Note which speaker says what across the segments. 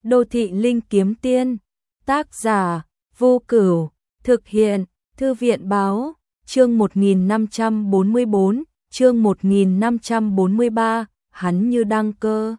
Speaker 1: Đô thị linh kiếm tiên, tác giả, Vô Cửu, thực hiện, Thư viện báo, chương 1544, chương 1543, hắn như đăng cơ.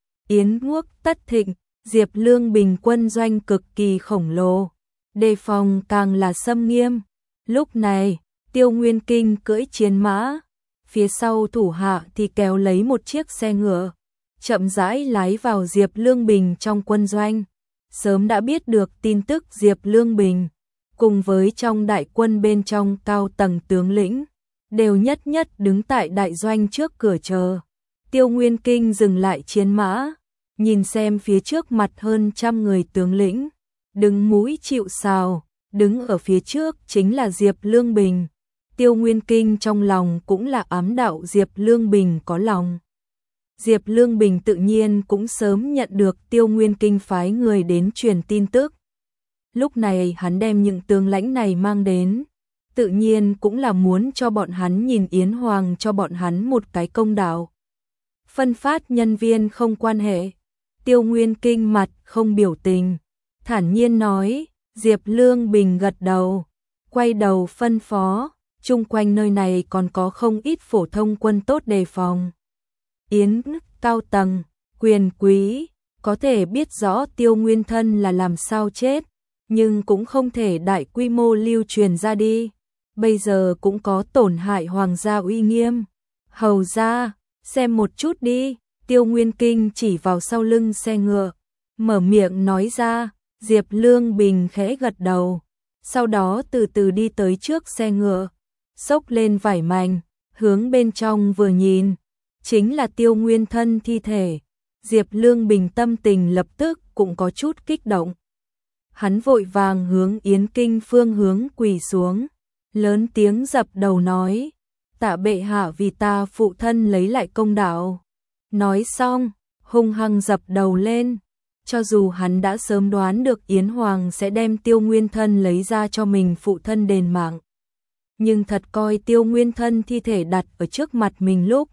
Speaker 1: Yến Quốc tất thịnh, Diệp Lương bình quân doanh cực kỳ khổng lồ, đề phòng càng là xâm nghiêm. Lúc này, Tiêu Nguyên Kinh cưỡi chiến mã, phía sau thủ hạ thì kéo lấy một chiếc xe ngựa, chậm rãi lái vào Diệp Lương Bình trong quân doanh. Sớm đã biết được tin tức Diệp Lương Bình, cùng với trong đại quân bên trong cao tầng tướng lĩnh, đều nhất nhất đứng tại đại doanh trước cửa chờ. Tiêu Nguyên Kinh dừng lại chiến mã, nhìn xem phía trước mặt hơn 100 người tướng lĩnh, đứng mũi chịu sào, đứng ở phía trước chính là Diệp Lương Bình. Tiêu Nguyên Kinh trong lòng cũng là ám đạo Diệp Lương Bình có lòng. Diệp Lương Bình tự nhiên cũng sớm nhận được Tiêu Nguyên Kinh phái người đến truyền tin tức. Lúc này hắn đem những tướng lãnh này mang đến, tự nhiên cũng là muốn cho bọn hắn nhìn Yến Hoàng cho bọn hắn một cái công đạo. Phân phát nhân viên không quan hệ. Tiêu Nguyên Kinh mặt không biểu tình, thản nhiên nói. Diệp Lương Bình gật đầu, quay đầu phân phó, chung quanh nơi này còn có không ít phổ thông quân tốt đề phòng. Yến cao tầng, quyền quý, có thể biết rõ Tiêu Nguyên thân là làm sao chết, nhưng cũng không thể đại quy mô lưu truyền ra đi. Bây giờ cũng có tổn hại hoàng gia uy nghiêm. Hầu ra, xem một chút đi. Tiêu Nguyên Kinh chỉ vào sau lưng xe ngựa, mở miệng nói ra. Diệp Lương Bình khẽ gật đầu, sau đó từ từ đi tới trước xe ngựa, xốc lên vải mảnh, hướng bên trong vừa nhìn, chính là Tiêu Nguyên thân thi thể. Diệp Lương Bình tâm tình lập tức cũng có chút kích động. Hắn vội vàng hướng Yến Kinh phương hướng quỳ xuống, lớn tiếng dập đầu nói, tạ bệ hạ vì ta phụ thân lấy lại công đạo. Nói xong, hung hăng dập đầu lên. Cho dù hắn đã sớm đoán được Yến Hoàng sẽ đem Tiêu Nguyên thân lấy ra cho mình phụ thân đền mạng, nhưng thật coi Tiêu Nguyên thân thi thể đặt ở trước mặt mình lúc,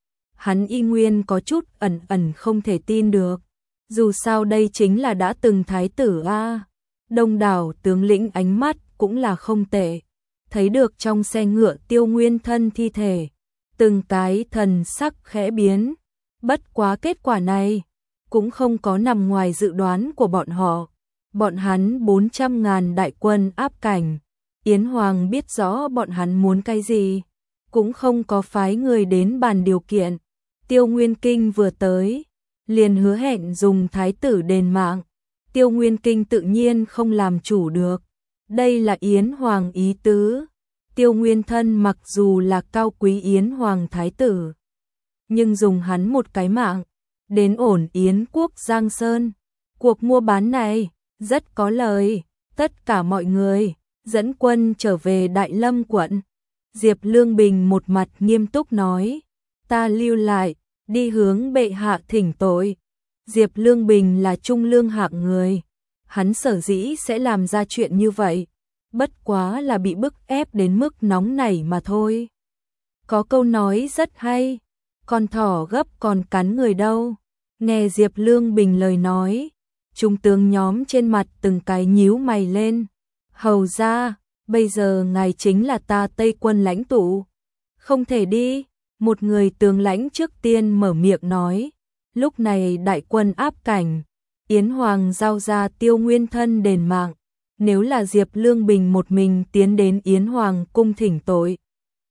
Speaker 1: hắn y nguyên có chút ẩn ẩn không thể tin được. Dù sao đây chính là đã từng thái tử a. Đông đảo tướng lĩnh ánh mắt cũng là không tệ, thấy được trong xe ngựa Tiêu Nguyên thân thi thể, từng cái thần sắc khẽ biến. Bất quá kết quả này cũng không có nằm ngoài dự đoán của bọn họ. Bọn hắn 400.000 đại quân áp cảnh, Yến Hoàng biết rõ bọn hắn muốn cái gì, cũng không có phái người đến bàn điều kiện. Tiêu Nguyên Kinh vừa tới, liền hứa hẹn dùng thái tử đền mạng. Tiêu Nguyên Kinh tự nhiên không làm chủ được. Đây là Yến Hoàng ý tứ. Tiêu Nguyên thân mặc dù là cao quý Yến Hoàng thái tử, nhưng dùng hắn một cái mạng đến ổn Yến quốc Giang Sơn. Cuộc mua bán này rất có lời. Tất cả mọi người dẫn quân trở về Đại Lâm quận. Diệp Lương Bình một mặt nghiêm túc nói, ta lưu lại, đi hướng bệ hạ thỉnh tội. Diệp Lương Bình là trung lương hạng người, hắn sở dĩ sẽ làm ra chuyện như vậy, bất quá là bị bức ép đến mức nóng nảy mà thôi. Có câu nói rất hay, con thỏ gấp còn cắn người đâu. Nghe Diệp Lương Bình lời nói, trung tướng nhóm trên mặt từng cái nhíu mày lên. Hầu ra, bây giờ ngài chính là ta Tây quân lãnh tụ, không thể đi. Một người tướng lãnh trước tiên mở miệng nói. Lúc này đại quân áp cảnh, Yến Hoàng giao ra Tiêu Nguyên thân đền mạng. Nếu là Diệp Lương Bình một mình tiến đến Yến Hoàng cung thỉnh tội,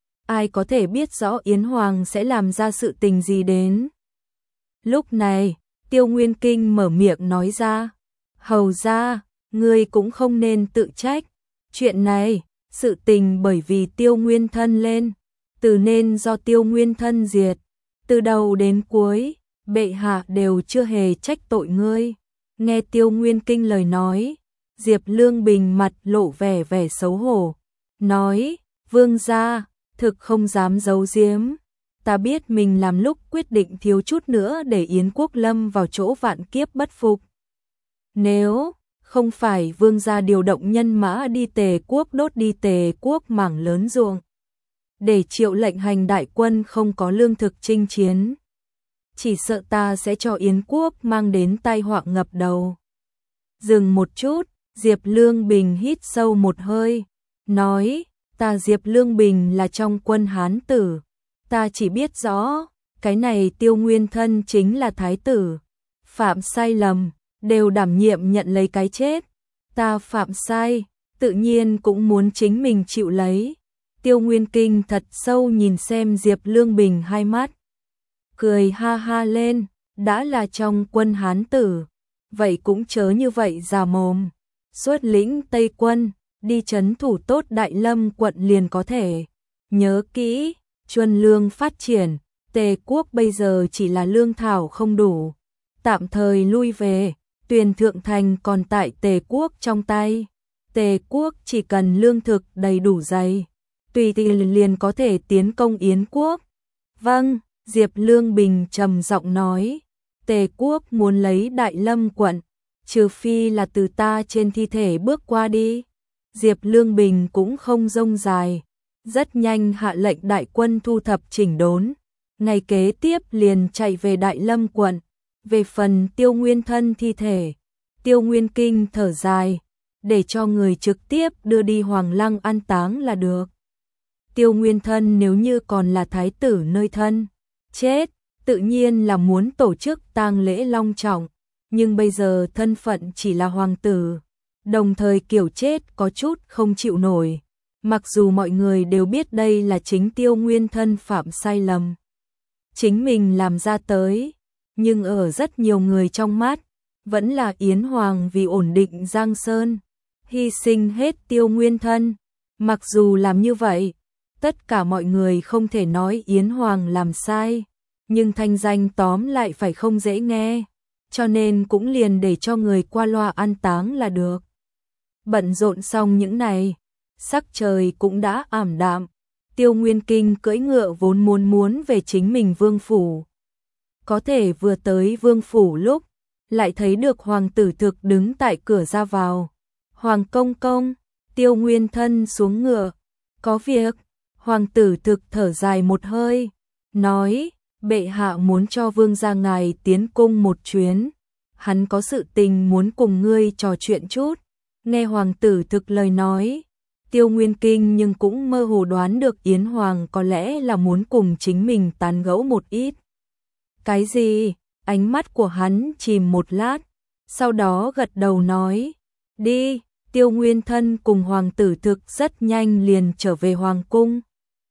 Speaker 1: ai có thể biết rõ Yến Hoàng sẽ làm ra sự tình gì đến. Lúc này, Tiêu Nguyên Kinh mở miệng nói ra, hầu ra, ngươi cũng không nên tự trách. Chuyện này, sự tình bởi vì Tiêu Nguyên thân lên, từ nên do Tiêu Nguyên thân diệt. Từ đầu đến cuối, bệ hạ đều chưa hề trách tội ngươi. Nghe Tiêu Nguyên Kinh lời nói, Diệp Lương Bình mặt lộ vẻ vẻ xấu hổ, nói, vương gia, thực không dám giấu giếm. Ta biết mình làm lúc quyết định thiếu chút nữa để Yến quốc lâm vào chỗ vạn kiếp bất phục. Nếu không phải vương gia điều động nhân mã đi Tề quốc đốt đi Tề quốc mảng lớn ruộng, để Triệu lệnh hành đại quân không có lương thực chinh chiến, chỉ sợ ta sẽ cho Yến quốc mang đến tai họa ngập đầu. Dừng một chút, Diệp Lương Bình hít sâu một hơi, nói, ta Diệp Lương Bình là trong quân Hán tử, ta chỉ biết rõ, cái này Tiêu Nguyên Thân chính là thái tử, phạm sai lầm, đều đảm nhiệm nhận lấy cái chết, ta phạm sai, tự nhiên cũng muốn chính mình chịu lấy. Tiêu Nguyên Kinh thật sâu nhìn xem Diệp Lương Bình hai mắt, cười ha ha lên, đã là trong quân Hán tử, vậy cũng chớ như vậy già mồm, xuất lĩnh Tây quân, đi trấn thủ tốt Đại Lâm quận liền có thể. Nhớ kỹ, Chuân lương phát triển, Tề quốc bây giờ chỉ là lương thảo không đủ, tạm thời lui về, Tuyền Thượng Thành còn tại Tề quốc trong tay. Tề quốc chỉ cần lương thực đầy đủ dày, tùy tiện liền có thể tiến công Yến quốc. Vâng, Diệp Lương Bình trầm giọng nói, Tề quốc muốn lấy Đại Lâm quận, trừ phi là từ ta trên thi thể bước qua đi. Diệp Lương Bình cũng không rông dài, rất nhanh hạ lệnh đại quân thu thập chỉnh đốn, ngày kế tiếp liền chạy về Đại Lâm quận. Về phần Tiêu Nguyên Thân thi thể, Tiêu Nguyên Kinh thở dài, để cho người trực tiếp đưa đi Hoàng Lăng an táng là được. Tiêu Nguyên Thân nếu như còn là thái tử nơi thân chết, tự nhiên là muốn tổ chức tang lễ long trọng, nhưng bây giờ thân phận chỉ là hoàng tử, đồng thời kiểu chết có chút không chịu nổi. Mặc dù mọi người đều biết đây là chính Tiêu Nguyên Thân phạm sai lầm, chính mình làm ra tới, nhưng ở rất nhiều người trong mắt, vẫn là Yến Hoàng vì ổn định Giang Sơn, hy sinh hết Tiêu Nguyên Thân. Mặc dù làm như vậy, tất cả mọi người không thể nói Yến Hoàng làm sai, nhưng thanh danh tóm lại phải không dễ nghe, cho nên cũng liền để cho người qua loa an táng là được. Bận rộn xong những này, sắc trời cũng đã ảm đạm, Tiêu Nguyên Kinh cưỡi ngựa vốn muốn về chính mình vương phủ. Có thể vừa tới vương phủ lúc, lại thấy được hoàng tử Thực đứng tại cửa ra vào. Hoàng công công, Tiêu Nguyên Thân xuống ngựa, có việc. Hoàng tử Thực thở dài một hơi, nói, bệ hạ muốn cho vương gia ngài tiến cung một chuyến, hắn có sự tình muốn cùng ngươi trò chuyện chút. Nghe hoàng tử Thực lời nói, Tiêu Nguyên Kinh nhưng cũng mơ hồ đoán được Yến Hoàng có lẽ là muốn cùng chính mình tán gẫu một ít. Cái gì? Ánh mắt của hắn chìm một lát, sau đó gật đầu nói, đi. Tiêu Nguyên Thân cùng hoàng tử Thực rất nhanh liền trở về hoàng cung.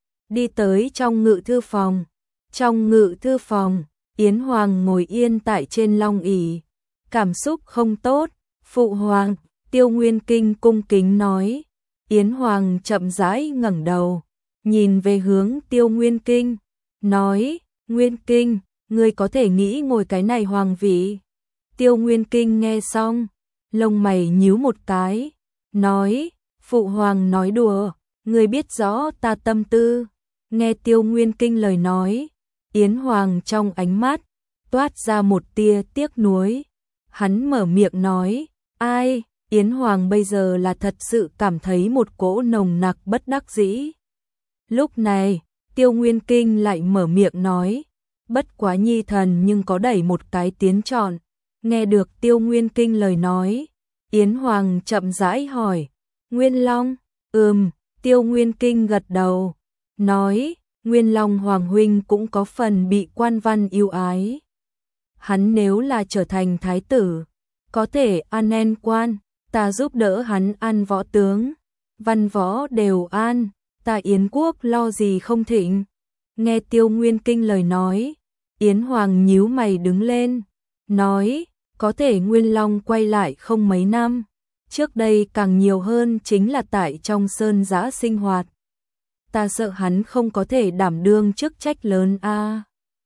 Speaker 1: Đi tới trong ngự thư phòng. Trong ngự thư phòng, Yến Hoàng ngồi yên tại trên long ỷ, cảm xúc không tốt. Phụ hoàng, Tiêu Nguyên Kinh cung kính nói. Yến Hoàng chậm rãi ngẩng đầu, nhìn về hướng Tiêu Nguyên Kinh, nói, Nguyên Kinh, ngươi có thể nghĩ ngồi cái này hoàng vị. Tiêu Nguyên Kinh nghe xong, lông mày nhíu một cái, nói, phụ hoàng nói đùa, ngươi biết rõ ta tâm tư. Nghe Tiêu Nguyên Kinh lời nói, Yến Hoàng trong ánh mắt toát ra một tia tiếc nuối. Hắn mở miệng nói, ai? Yến Hoàng bây giờ là thật sự cảm thấy một cỗ nồng nặc bất đắc dĩ. Lúc này, Tiêu Nguyên Kinh lại mở miệng nói, bất quá nhi thần nhưng có đẩy một cái tiến chọn. Nghe được Tiêu Nguyên Kinh lời nói, Yến Hoàng chậm rãi hỏi, Nguyên Long? Tiêu Nguyên Kinh gật đầu, nói, Nguyên Long Hoàng huynh cũng có phần bị quan văn yêu ái. Hắn nếu là trở thành thái tử, có thể an en quan, ta giúp đỡ hắn ăn võ tướng, văn võ đều an, ta Yến quốc lo gì không thịnh. Nghe Tiêu Nguyên Kinh lời nói, Yến Hoàng nhíu mày đứng lên, nói, có thể Nguyên Long quay lại không mấy năm, trước đây càng nhiều hơn chính là tại trong sơn giã sinh hoạt. Ta sợ hắn không có thể đảm đương chức trách lớn a.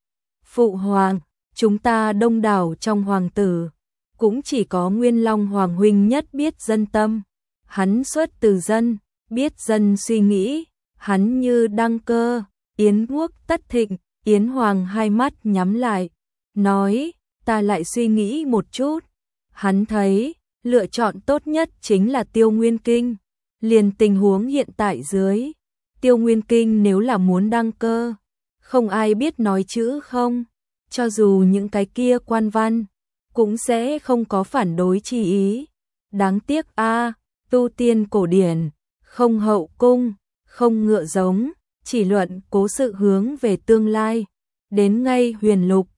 Speaker 1: Phụ hoàng, chúng ta đông đảo trong hoàng tử, cũng chỉ có Nguyên Long Hoàng huynh nhất biết dân tâm. Hắn xuất từ dân, biết dân suy nghĩ, hắn như đăng cơ, Yến quốc tất thịnh. Yến Hoàng hai mắt nhắm lại, nói, ta lại suy nghĩ một chút. Hắn thấy, lựa chọn tốt nhất chính là Tiêu Nguyên Kinh. Liền tình huống hiện tại dưới, Tiêu Nguyên Kinh nếu là muốn đăng cơ, không ai biết nói chữ không. cho dù những cái kia quan văn cũng sẽ không có phản đối chi ý. Đáng tiếc a, tu tiên cổ điển, không hậu cung, không ngựa giống, chỉ luận cố sự hướng về tương lai. Đến ngay huyền lục,